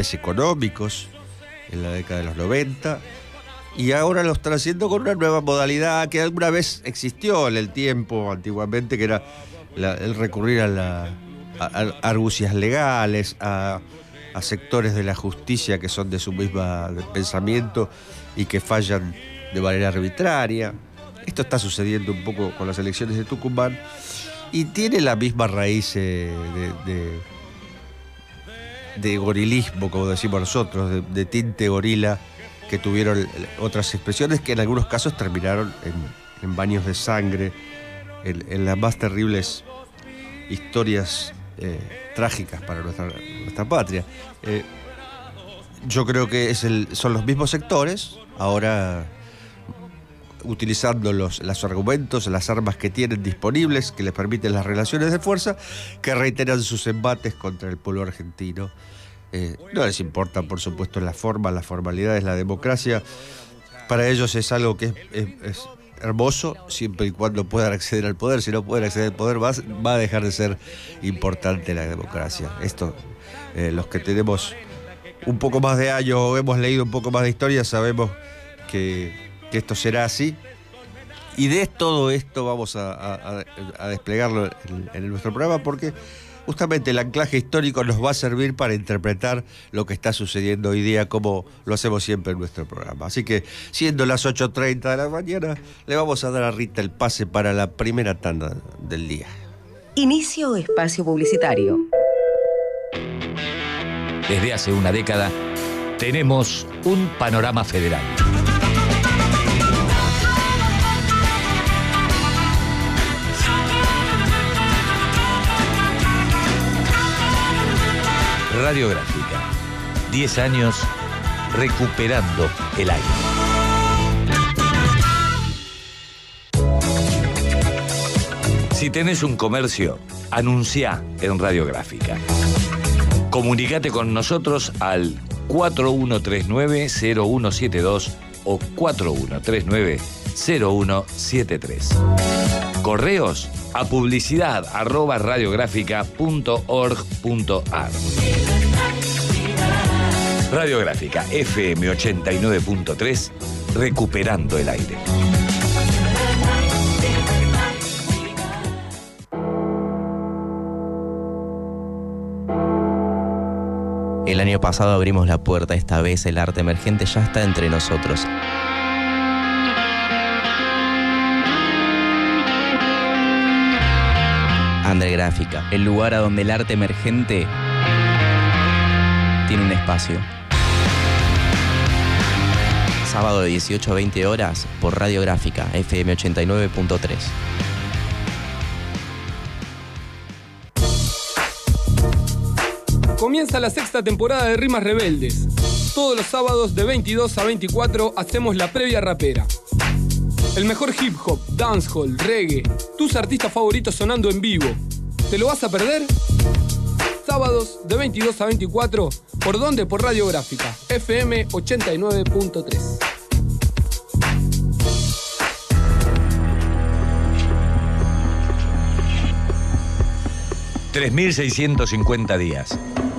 derrames económicos en la década de los 90, y ahora lo están haciendo con una nueva modalidad que alguna vez existió en el tiempo, antiguamente, que era el recurrir a argucias legales, a sectores de la justicia que son de su misma pensamiento y que fallan de manera arbitraria. Esto está sucediendo un poco con las elecciones de Tucumán y tiene la misma raíz de gorilismo, como decimos nosotros, de tinte gorila, que tuvieron otras expresiones que en algunos casos terminaron en baños de sangre, en las más terribles historias trágicas para nuestra patria. Yo creo que son los mismos sectores, ahora utilizando los argumentos, las armas que tienen disponibles, que les permiten las relaciones de fuerza, que reiteran sus embates contra el pueblo argentino. No les importa, por supuesto, la forma, las formalidades, la democracia. Para ellos es algo que es hermoso, siempre y cuando puedan acceder al poder. Si no pueden acceder al poder, va a dejar de ser importante la democracia. Esto, los que tenemos un poco más de años o hemos leído un poco más de historia, sabemos que esto será así. Y de todo esto vamos a desplegarlo en nuestro programa, porque justamente el anclaje histórico nos va a servir para interpretar lo que está sucediendo hoy día, como lo hacemos siempre en nuestro programa. Así que, siendo las 8:30 de la mañana, le vamos a dar a Rita el pase para la primera tanda del día. Inicio espacio publicitario. Desde hace una década tenemos un panorama federal. Radiográfica. 10 años recuperando el aire. Si tenés un comercio, anunciá en Radiográfica. Comunicate con nosotros al 4139-0172 o 4139-0173. Correos a publicidad@radiográfica.org.ar. Radiográfica FM 89.3, recuperando el aire. El año pasado abrimos la puerta, esta vez el arte emergente ya está entre nosotros. Undergráfica, el lugar a donde el arte emergente tiene un espacio. Sábado de 18 a 20 horas por Radiográfica FM 89.3. Comienza la sexta temporada de Rimas Rebeldes. Todos los sábados de 22 a 24 hacemos la previa rapera. El mejor hip hop, dancehall, reggae, tus artistas favoritos sonando en vivo. ¿Te lo vas a perder? Sábados de 22 a 24, ¿por dónde? Por Radiográfica, FM 89.3. $3.650 días,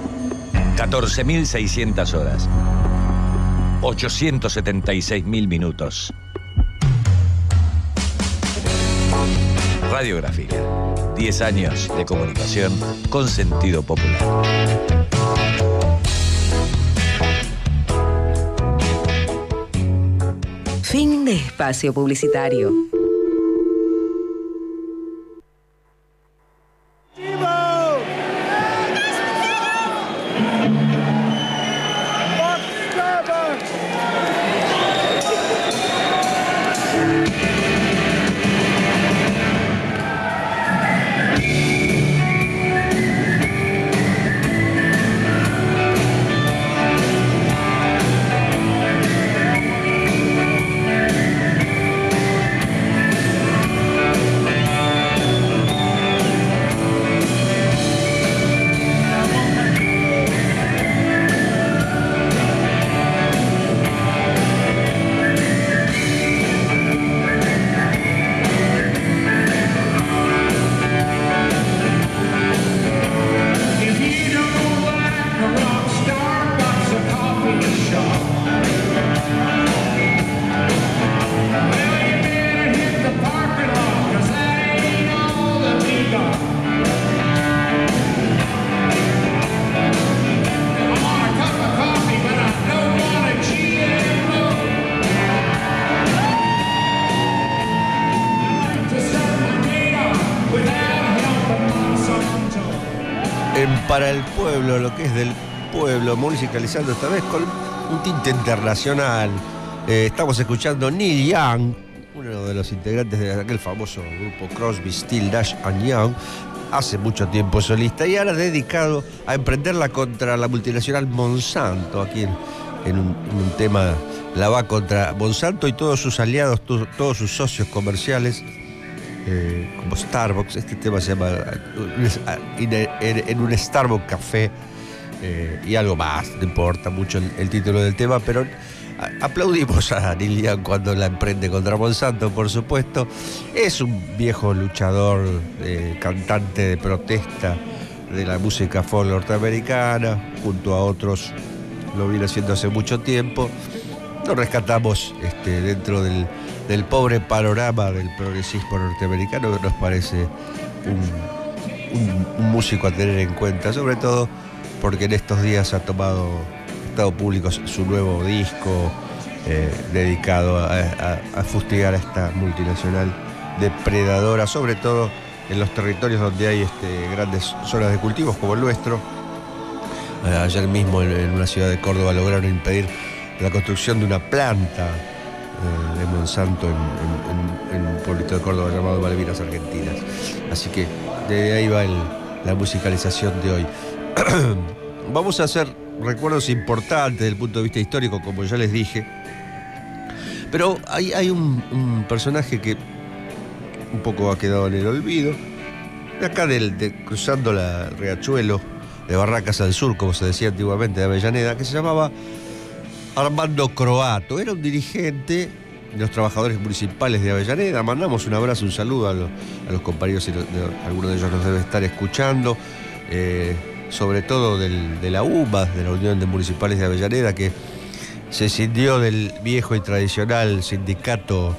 14.600 horas, 876.000 minutos. Radiográfica, 10 años de comunicación con sentido popular. Fin de espacio publicitario. para el pueblo, lo que es del pueblo, musicalizando esta vez con un tinte internacional. Estamos escuchando Neil Young, uno de los integrantes de aquel famoso grupo Crosby, Stills, Nash & Young, hace mucho tiempo solista y ahora dedicado a emprenderla contra la multinacional Monsanto. Aquí en un tema la va contra Monsanto y todos sus aliados, todos sus socios comerciales, como Starbucks. Este tema se llama en un Starbucks Café, y algo más, no importa mucho el título del tema, pero aplaudimos a Neil Young cuando la emprende contra Monsanto, por supuesto. Es un viejo luchador, cantante de protesta de la música folk norteamericana, junto a otros lo viene haciendo hace mucho tiempo. Lo rescatamos dentro del pobre panorama del progresismo norteamericano, que nos parece un músico a tener en cuenta, sobre todo porque en estos días ha tomado estado público su nuevo disco, dedicado a fustigar a esta multinacional depredadora, sobre todo en los territorios donde hay grandes zonas de cultivos como el nuestro. Ayer mismo en una ciudad de Córdoba lograron impedir la construcción de una planta de Monsanto en un pueblito de Córdoba llamado Malvinas Argentinas. Así que de ahí va la musicalización de hoy. Vamos a hacer recuerdos importantes desde el punto de vista histórico, como ya les dije, pero hay un personaje que un poco ha quedado en el olvido, de acá cruzando el riachuelo de Barracas al sur, como se decía antiguamente, de Avellaneda, que se llamaba Armando Croato. Era un dirigente de los trabajadores municipales de Avellaneda. Mandamos un abrazo, un saludo a los compañeros, algunos de ellos nos debe estar escuchando, sobre todo de la UMA, de la Unión de Municipales de Avellaneda, que se escindió del viejo y tradicional sindicato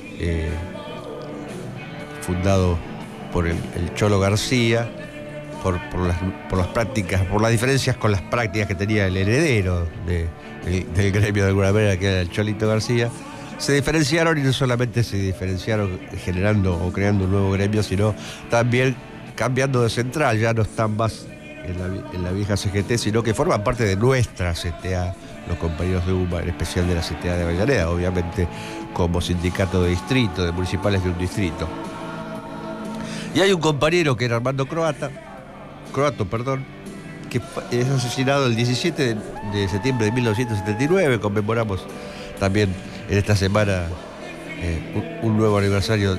fundado por el Cholo García, por las prácticas, por las diferencias con las prácticas que tenía el heredero del gremio de alguna manera, que era el Cholito García. Se diferenciaron, y no solamente se diferenciaron generando o creando un nuevo gremio, sino también cambiando de central. Ya no están más en la vieja CGT, sino que forman parte de nuestra CTA, los compañeros de UMA, en especial de la CTA de Avellaneda, obviamente como sindicato de distrito, de municipales de un distrito. Y hay un compañero que era Armando Croato, que es asesinado el 17 de septiembre de 1979. Conmemoramos también en esta semana un nuevo aniversario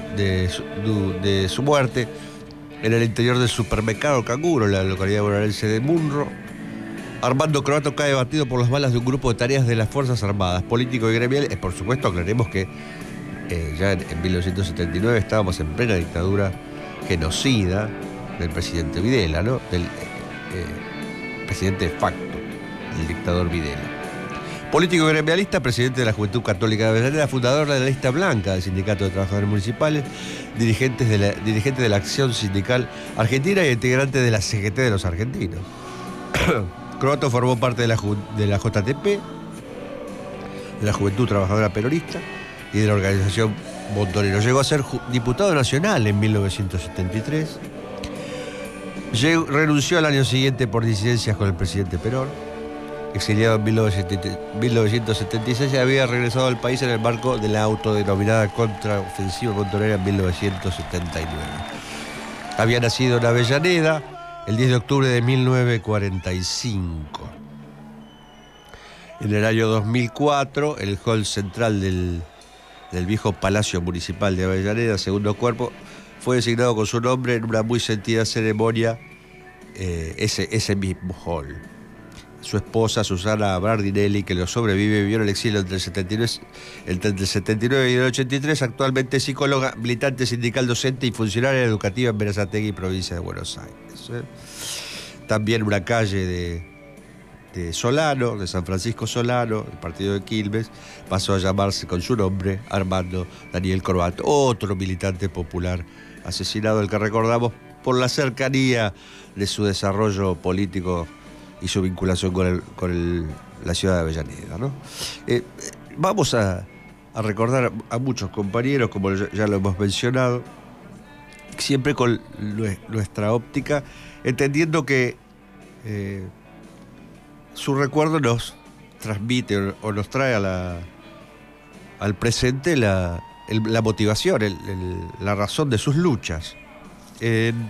de su muerte, en el interior del supermercado Canguro, en la localidad bonaerense de Munro. Armando Croato cae batido por las balas de un grupo de tareas de las Fuerzas Armadas, político y gremial. Por supuesto, aclaremos que ya en 1979 estábamos en plena dictadura genocida del presidente Videla, ¿no? Del presidente de facto, el dictador Videla. Político y gremialista, presidente de la Juventud Católica de Avellaneda, fundador de la Lista Blanca del Sindicato de Trabajadores Municipales, dirigente de la Acción Sindical Argentina y integrante de la CGT de los argentinos. Croato formó parte de la JTP, de la Juventud Trabajadora Peronista y de la organización Montonero. Llegó a ser diputado nacional en 1973. Renunció al año siguiente por disidencias con el presidente Perón. Exiliado en 1976, había regresado al país en el marco de la autodenominada contraofensiva montonera en 1979. Había nacido en Avellaneda el 10 de octubre de 1945. En el año 2004, el hall central del viejo Palacio Municipal de Avellaneda, segundo cuerpo, fue designado con su nombre en una muy sentida ceremonia, ese mismo hall. Su esposa, Susana Bardinelli, que lo sobrevive, vivió en el exilio entre el 79 y el 83, actualmente psicóloga, militante sindical, docente y funcionaria educativa en Berazategui, provincia de Buenos Aires. También una calle de Solano, de San Francisco Solano, el partido de Quilmes, pasó a llamarse con su nombre Armando Daniel Croato, otro militante popular asesinado, el que recordamos por la cercanía de su desarrollo político y su vinculación con la ciudad de Avellaneda, ¿no? Vamos a recordar a muchos compañeros, como ya lo hemos mencionado, siempre con nuestra óptica, entendiendo que su recuerdo nos transmite o nos trae al presente la motivación, la razón de sus luchas. En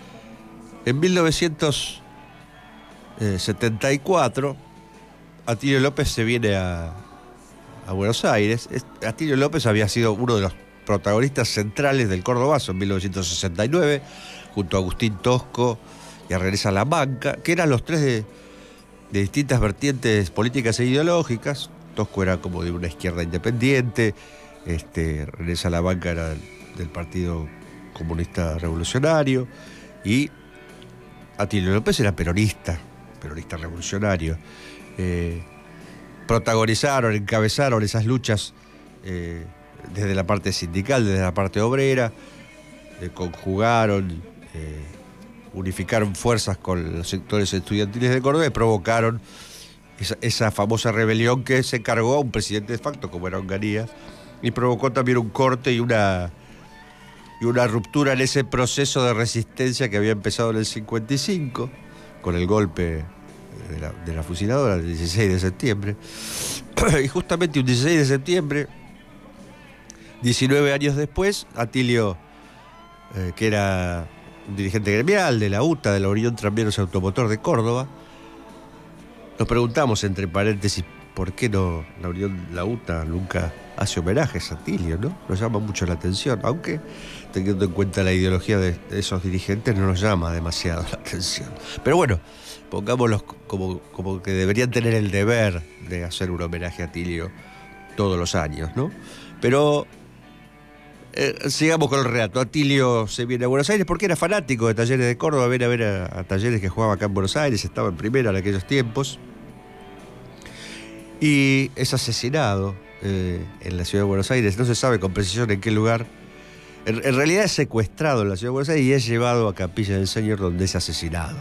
1974, Atilio López se viene a Buenos Aires. Atilio López había sido uno de los protagonistas centrales del Cordobazo en 1969, junto a Agustín Tosco y a René Salamanca, que eran los tres de distintas vertientes políticas e ideológicas. Tosco era como de una izquierda independiente, René Salamanca era del Partido Comunista Revolucionario, y Atilio López era peronista revolucionario. Protagonizaron, encabezaron esas luchas desde la parte sindical, desde la parte obrera, conjugaron, unificaron fuerzas con los sectores estudiantiles de Córdoba y provocaron esa famosa rebelión que se cargó a un presidente de facto como era Onganía, y provocó también un corte y una ruptura en ese proceso de resistencia que había empezado en el 55 con el golpe de la fusiladora del 16 de septiembre. Y justamente un 16 de septiembre, 19 años después, Atilio, que era un dirigente gremial de la UTA, de la Unión Tranviarios Automotor de Córdoba, nos preguntamos entre paréntesis por qué no la UTA nunca hace homenajes a Atilio, ¿no? Nos llama mucho la atención, aunque teniendo en cuenta la ideología de esos dirigentes no nos llama demasiado la atención. Pero bueno, pongámoslos como que deberían tener el deber de hacer un homenaje a Atilio todos los años, ¿no? Pero sigamos con el relato. Atilio se viene a Buenos Aires porque era fanático de Talleres de Córdoba, viene a ver a Talleres que jugaba acá en Buenos Aires, estaba en primera en aquellos tiempos, y es asesinado en la ciudad de Buenos Aires. No se sabe con precisión en qué lugar. En realidad es secuestrado en la ciudad de Buenos Aires y es llevado a Capilla del Señor, donde es asesinado.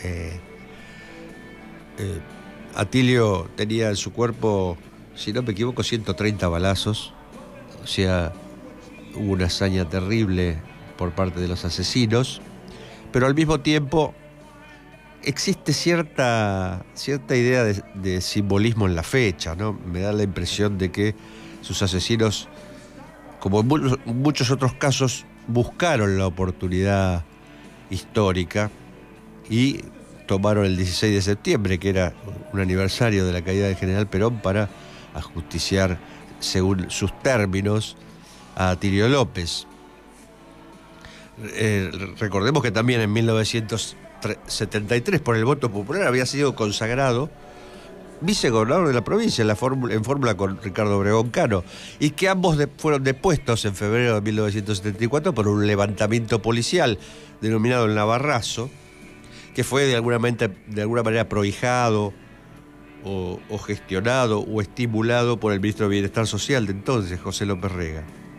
Atilio tenía en su cuerpo, si no me equivoco, 130 balazos. O sea, hubo una hazaña terrible por parte de los asesinos, pero al mismo tiempo existe cierta idea de simbolismo en la fecha, ¿no? Me da la impresión de que sus asesinos, como en muchos otros casos, buscaron la oportunidad histórica y tomaron el 16 de septiembre, que era un aniversario de la caída del general Perón, para ajusticiar, según sus términos, a Atilio López. Recordemos que también en 1973, por el voto popular, había sido consagrado vicegobernador de la provincia en fórmula con Ricardo Obregón Cano, y que ambos fueron depuestos en febrero de 1974 por un levantamiento policial denominado el Navarrazo, que fue de alguna manera prohijado o gestionado o estimulado por el ministro de Bienestar Social de entonces, José López Rega.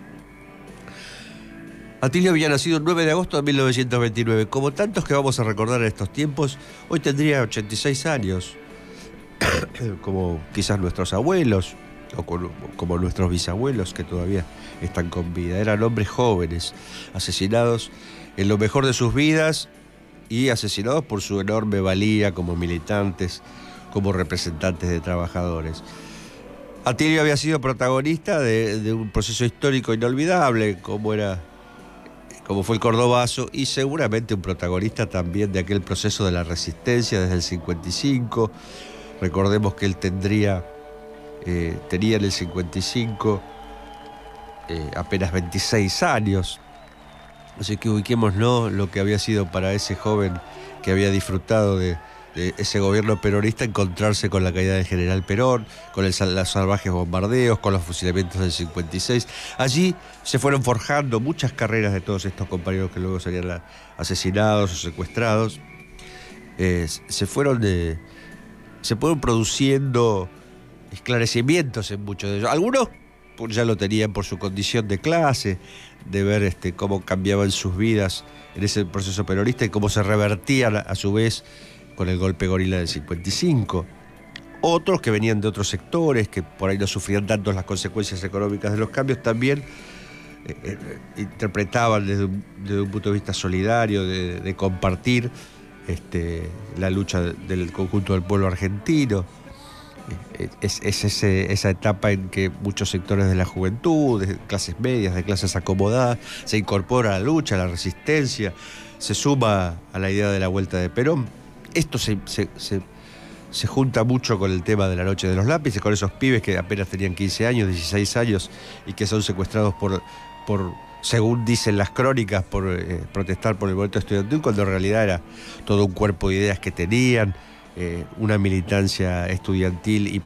Atilio había nacido el 9 de agosto de 1929. Como tantos que vamos a recordar en estos tiempos, hoy tendría 86 años, como quizás nuestros abuelos o como nuestros bisabuelos que todavía están con vida. Eran hombres jóvenes, asesinados en lo mejor de sus vidas y asesinados por su enorme valía como militantes, como representantes de trabajadores. Atilio había sido protagonista de un proceso histórico inolvidable, como fue el Cordobazo, y seguramente un protagonista también de aquel proceso de la resistencia desde el 55. Recordemos que él tenía en el 55 apenas 26 años. Así que ubiquémonos lo que había sido para ese joven que había disfrutado de ese gobierno peronista, encontrarse con la caída del general Perón, con los salvajes bombardeos, con los fusilamientos del 56. Allí se fueron forjando muchas carreras de todos estos compañeros que luego serían asesinados o secuestrados. Se fueron produciendo esclarecimientos en muchos de ellos. Algunos ya lo tenían por su condición de clase, de ver cómo cambiaban sus vidas en ese proceso peronista y cómo se revertían a su vez con el golpe gorila del 55. Otros que venían de otros sectores, que por ahí no sufrían tanto las consecuencias económicas de los cambios, también interpretaban desde un punto de vista solidario, de compartir la lucha del conjunto del pueblo argentino. Esa etapa en que muchos sectores de la juventud, de clases medias, de clases acomodadas, se incorpora a la lucha, a la resistencia, se suma a la idea de la vuelta de Perón. Esto se junta mucho con el tema de la noche de los lápices, con esos pibes que apenas tenían 15 años, 16 años y que son secuestrados por según dicen las crónicas, por protestar por el voto estudiantil, cuando en realidad era todo un cuerpo de ideas que tenían, una militancia estudiantil